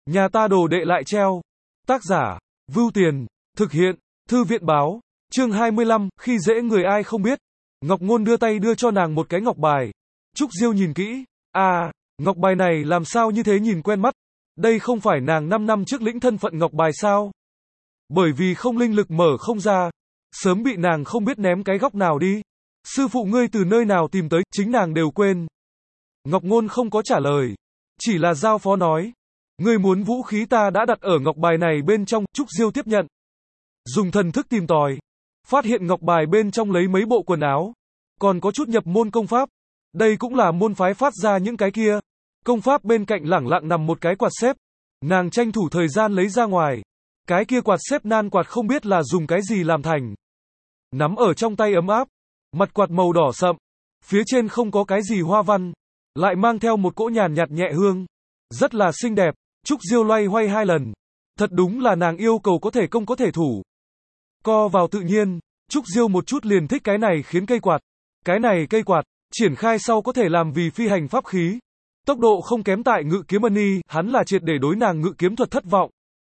Nhà ta đồ đệ lại treo. Tác giả, Vưu Tiền, thực hiện, Thư viện báo, chương 25, khi dễ người ai không biết. Ngọc Ngôn đưa tay đưa cho nàng một cái ngọc bài. Trúc Diêu nhìn kỹ, ngọc bài này làm sao như thế nhìn quen mắt. Đây không phải nàng 5 năm trước lĩnh thân phận ngọc bài sao? Bởi vì không linh lực mở không ra, sớm bị nàng không biết ném cái góc nào đi. Sư phụ ngươi từ nơi nào tìm tới, chính nàng đều quên. Ngọc Ngôn không có trả lời, chỉ là giao phó nói. Ngươi muốn vũ khí ta đã đặt ở ngọc bài này bên trong. Trúc Diêu tiếp nhận. Dùng thần thức tìm tòi, phát hiện ngọc bài bên trong lấy mấy bộ quần áo, còn có chút nhập môn công pháp. Đây cũng là môn phái phát ra những cái kia. Công pháp bên cạnh lẳng lặng nằm một cái quạt xếp. Nàng tranh thủ thời gian lấy ra ngoài. Cái kia quạt xếp nan quạt không biết là dùng cái gì làm thành. Nắm ở trong tay ấm áp. Mặt quạt màu đỏ sậm. Phía trên không có cái gì hoa văn. Lại mang theo một cỗ nhàn nhạt nhẹ hương. Rất là xinh đẹp. Trúc Diêu loay hoay 2 lần. Thật đúng là nàng yêu cầu có thể công có thể thủ. Co vào tự nhiên. Trúc Diêu một chút liền thích cái này khiến cây quạt. Cái này cây quạt, triển khai sau có thể làm vì phi hành pháp khí. Tốc độ không kém tại ngự kiếm ân y, hắn là triệt để đối nàng ngự kiếm thuật thất vọng.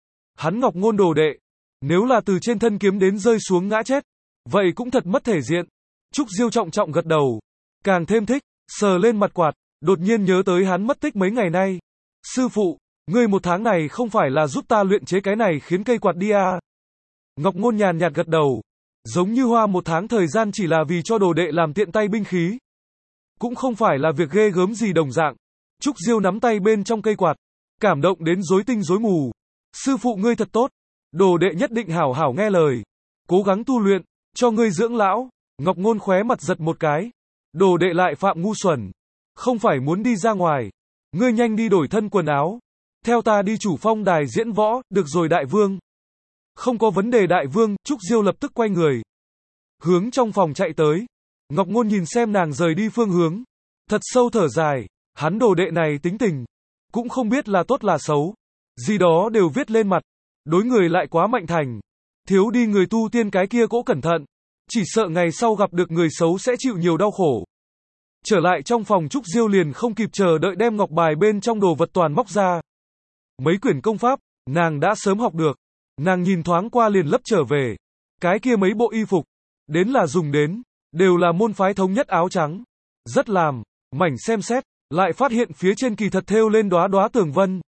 Hắn Ngọc Ngôn đồ đệ. Nếu là từ trên thân kiếm đến rơi xuống ngã chết, vậy cũng thật mất thể diện. Trúc Diêu trọng trọng gật đầu. Càng thêm thích, sờ lên mặt quạt, đột nhiên nhớ tới hắn mất tích mấy ngày nay. Sư phụ, ngươi 1 tháng này không phải là giúp ta luyện chế cái này khiến cây quạt đi à? Ngọc Ngôn nhàn nhạt gật đầu. Giống như hoa 1 tháng thời gian chỉ là vì cho đồ đệ làm tiện tay binh khí. Cũng không phải là việc ghê gớm gì đồng dạng. Trúc Diêu nắm tay bên trong cây quạt, cảm động đến rối tinh rối mù. Sư phụ ngươi thật tốt, đồ đệ nhất định hảo hảo nghe lời, cố gắng tu luyện, cho ngươi dưỡng lão. Ngọc Ngôn khóe mặt giật một cái. Đồ đệ lại phạm ngu xuẩn, không phải muốn đi ra ngoài, ngươi nhanh đi đổi thân quần áo, theo ta đi chủ phong đài diễn võ. Được rồi đại vương. Không có vấn đề đại vương. Trúc Diêu lập tức quay người, hướng trong phòng chạy tới. Ngọc Ngôn nhìn xem nàng rời đi phương hướng, thật sâu thở dài. Hắn đồ đệ này tính tình, cũng không biết là tốt là xấu, gì đó đều viết lên mặt, đối người lại quá mạnh thành, thiếu đi người tu tiên cái kia cỗ cẩn thận, chỉ sợ ngày sau gặp được người xấu sẽ chịu nhiều đau khổ. Trở lại trong phòng, Trúc Diêu liền không kịp chờ đợi đem ngọc bài bên trong đồ vật toàn móc ra. Mấy quyển công pháp, nàng đã sớm học được, nàng nhìn thoáng qua liền lấp trở về. Cái kia mấy bộ y phục, đến là dùng đến, đều là môn phái thống nhất áo trắng, rất làm, mảnh xem xét. Lại phát hiện phía trên kỳ thật thêu lên đóa đóa tường vân.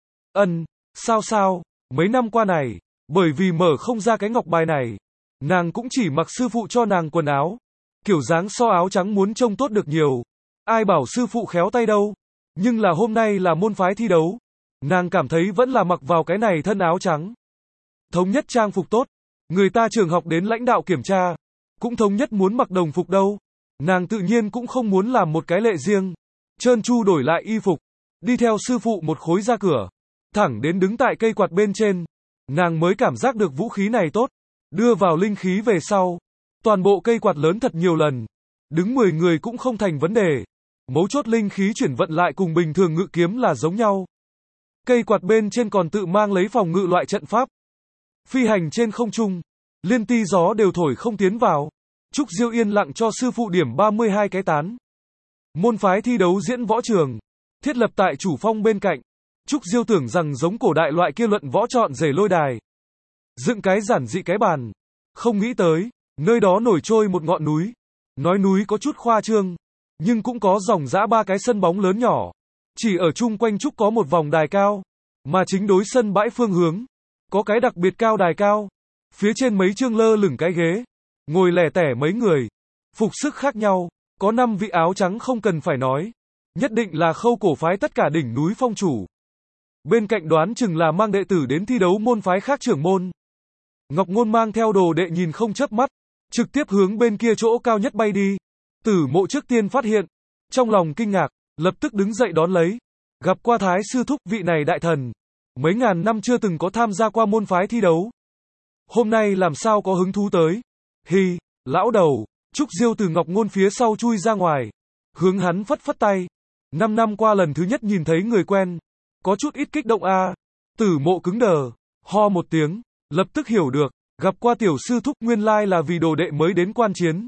Sao, mấy năm qua này, bởi vì mở không ra cái ngọc bài này, nàng cũng chỉ mặc sư phụ cho nàng quần áo. Kiểu dáng so áo trắng muốn trông tốt được nhiều. Ai bảo sư phụ khéo tay đâu. Nhưng là hôm nay là môn phái thi đấu. Nàng cảm thấy vẫn là mặc vào cái này thân áo trắng. Thống nhất trang phục tốt. Người ta trường học đến lãnh đạo kiểm tra, cũng thống nhất muốn mặc đồng phục đâu. Nàng tự nhiên cũng không muốn làm một cái lệ riêng. Trơn tru đổi lại y phục, đi theo sư phụ một khối ra cửa, thẳng đến đứng tại cây quạt bên trên, nàng mới cảm giác được vũ khí này tốt. Đưa vào linh khí về sau, toàn bộ cây quạt lớn thật nhiều lần, đứng 10 người cũng không thành vấn đề. Mấu chốt linh khí chuyển vận lại cùng bình thường ngự kiếm là giống nhau. Cây quạt bên trên còn tự mang lấy phòng ngự loại trận pháp. Phi hành trên không trung, liên ti gió đều thổi không tiến vào. Trúc Diêu yên lặng cho sư phụ điểm 32 cái tán. Môn phái thi đấu diễn võ trường, thiết lập tại chủ phong bên cạnh. Trúc Diêu tưởng rằng giống cổ đại loại kia luận võ chọn rể lôi đài, dựng cái giản dị cái bàn. Không nghĩ tới, nơi đó nổi trôi một ngọn núi. Nói núi có chút khoa trương, nhưng cũng có dòng dã 3 cái sân bóng lớn nhỏ. Chỉ ở chung quanh trúc có một vòng đài cao, mà chính đối sân bãi phương hướng, có cái đặc biệt cao đài cao. Phía trên mấy chương lơ lửng cái ghế, ngồi lẻ tẻ mấy người, phục sức khác nhau. Có 5 vị áo trắng không cần phải nói, nhất định là Khâu cổ phái tất cả đỉnh núi phong chủ. Bên cạnh đoán chừng là mang đệ tử đến thi đấu môn phái khác trưởng môn. Ngọc Ngôn mang theo đồ đệ nhìn không chớp mắt, trực tiếp hướng bên kia chỗ cao nhất bay đi. Tử Mộ trước tiên phát hiện, trong lòng kinh ngạc, lập tức đứng dậy đón lấy. Gặp qua Thái sư thúc, vị này đại thần, mấy ngàn năm chưa từng có tham gia qua môn phái thi đấu, hôm nay làm sao có hứng thú tới. Hi, lão đầu. Trúc Diêu từ Ngọc Ngôn phía sau chui ra ngoài, hướng hắn phất phất tay. 5 năm qua lần thứ nhất nhìn thấy người quen, có chút ít kích động a. Tử Mộ cứng đờ, ho một tiếng, lập tức hiểu được, gặp qua tiểu sư thúc, nguyên lai là vì đồ đệ mới đến quan chiến.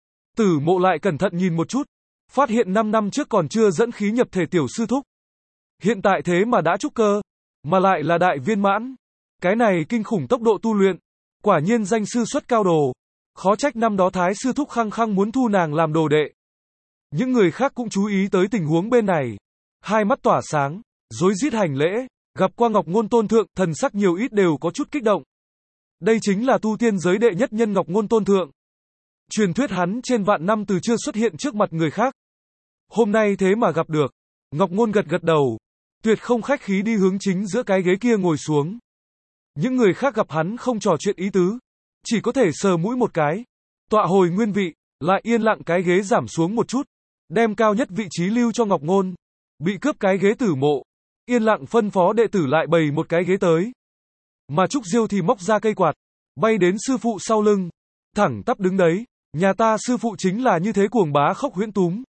Tử Mộ lại cẩn thận nhìn một chút, phát hiện 5 năm trước còn chưa dẫn khí nhập thể tiểu sư thúc, hiện tại thế mà đã trúc cơ. mà lại là đại viên mãn. Cái này kinh khủng tốc độ tu luyện, quả nhiên danh sư xuất cao đồ. Khó trách năm đó Thái sư thúc khăng khăng muốn thu nàng làm đồ đệ. Những người khác cũng chú ý tới tình huống bên này. Hai mắt tỏa sáng, rối rít hành lễ, gặp qua Ngọc Ngôn Tôn Thượng, thần sắc nhiều ít đều có chút kích động. Đây chính là tu tiên giới đệ nhất nhân Ngọc Ngôn Tôn Thượng. Truyền thuyết hắn trên vạn năm từ chưa xuất hiện trước mặt người khác. Hôm nay thế mà gặp được. Ngọc Ngôn gật gật đầu, tuyệt không khách khí đi hướng chính giữa cái ghế kia ngồi xuống. Những người khác gặp hắn không trò chuyện ý tứ, chỉ có thể sờ mũi một cái, tọa hồi nguyên vị, lại yên lặng cái ghế giảm xuống một chút, đem cao nhất vị trí lưu cho Ngọc Ngôn. Bị cướp cái ghế Tử Mộ, yên lặng phân phó đệ tử lại bày một cái ghế tới. Mà Trúc Diêu thì móc ra cây quạt, bay đến sư phụ sau lưng, thẳng tắp đứng đấy, nhà ta sư phụ chính là như thế cuồng bá khốc huyễn túm.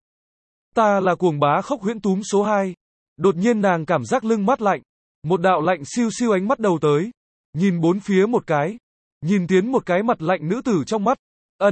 Ta là cuồng bá khốc huyễn túm số 2. Đột nhiên nàng cảm giác lưng mát lạnh, một đạo lạnh siêu siêu ánh mắt đầu tới, nhìn bốn phía một cái, nhìn tiến một cái mặt lạnh nữ tử trong mắt,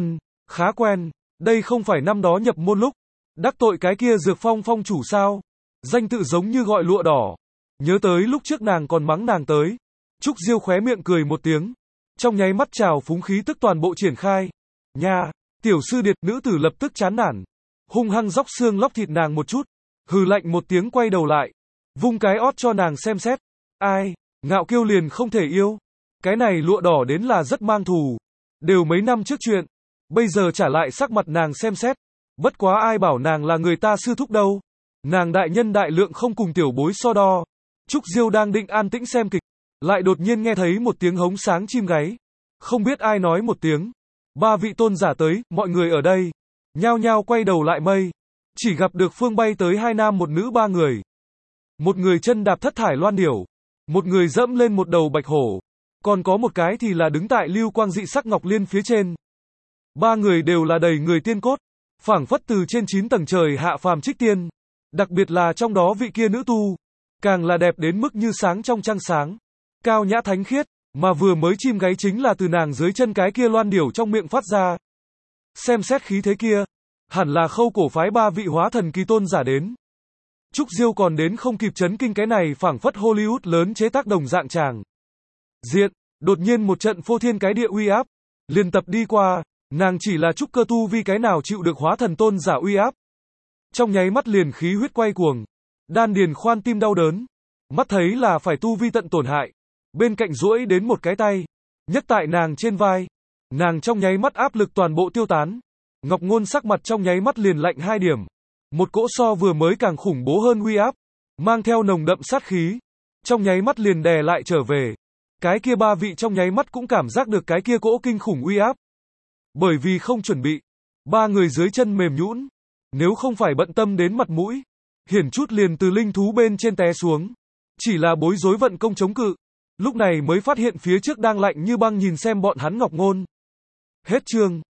khá quen, đây không phải năm đó nhập môn lúc, đắc tội cái kia Dược Phong phong chủ sao, danh tự giống như gọi lụa đỏ, nhớ tới lúc trước nàng còn mắng nàng tới, Trúc Diêu khóe miệng cười một tiếng, trong nháy mắt trào phúng khí tức toàn bộ triển khai, nha, tiểu sư điệt, nữ tử lập tức chán nản, hung hăng róc xương lóc thịt nàng một chút, hừ lạnh một tiếng quay đầu lại, vung cái ót cho nàng xem xét, ai, ngạo kiêu liền không thể yêu, cái này lụa đỏ đến là rất mang thù, đều mấy năm trước chuyện, bây giờ trả lại sắc mặt nàng xem xét, bất quá ai bảo nàng là người ta sư thúc đâu, nàng đại nhân đại lượng không cùng tiểu bối so đo. Trúc Diêu đang định an tĩnh xem kịch, lại đột nhiên nghe thấy một tiếng hống sáng chim gáy, không biết ai nói một tiếng, ba vị tôn giả tới, mọi người ở đây, nhao nhao quay đầu lại mây, chỉ gặp được phương bay tới hai nam một nữ ba người, một người chân đạp thất thải loan điểu, một người dẫm lên một đầu bạch hổ, còn có một cái thì là đứng tại lưu quang dị sắc ngọc liên phía trên. Ba người đều là đầy người tiên cốt, phảng phất từ trên 9 tầng trời hạ phàm trích tiên, đặc biệt là trong đó vị kia nữ tu, càng là đẹp đến mức như sáng trong trăng sáng, cao nhã thánh khiết, mà vừa mới chim gáy chính là từ nàng dưới chân cái kia loan điểu trong miệng phát ra. Xem xét khí thế kia, hẳn là Khâu cổ phái ba vị hóa thần kỳ tôn giả đến. Trúc Diêu còn đến không kịp chấn kinh, cái này phảng phất Hollywood lớn chế tác đồng dạng tràng diện, đột nhiên một trận phô thiên cái địa uy áp, liền tập đi qua, nàng chỉ là trúc cơ tu vi cái nào chịu được hóa thần tôn giả uy áp. Trong nháy mắt liền khí huyết quay cuồng, đan điền khoan tim đau đớn, mắt thấy là phải tu vi tận tổn hại, bên cạnh duỗi đến một cái tay, nhấc tại nàng trên vai, nàng trong nháy mắt áp lực toàn bộ tiêu tán, Ngọc Ngôn sắc mặt trong nháy mắt liền lạnh 2 điểm, một cỗ so vừa mới càng khủng bố hơn uy áp, mang theo nồng đậm sát khí, trong nháy mắt liền đè lại trở về. Cái kia ba vị trong nháy mắt cũng cảm giác được cái kia cỗ kinh khủng uy áp. Bởi vì không chuẩn bị, ba người dưới chân mềm nhũn, nếu không phải bận tâm đến mặt mũi, hiển chút liền từ linh thú bên trên té xuống, chỉ là bối rối vận công chống cự, lúc này mới phát hiện phía trước đang lạnh như băng nhìn xem bọn hắn Ngọc Ngôn. Hết chương.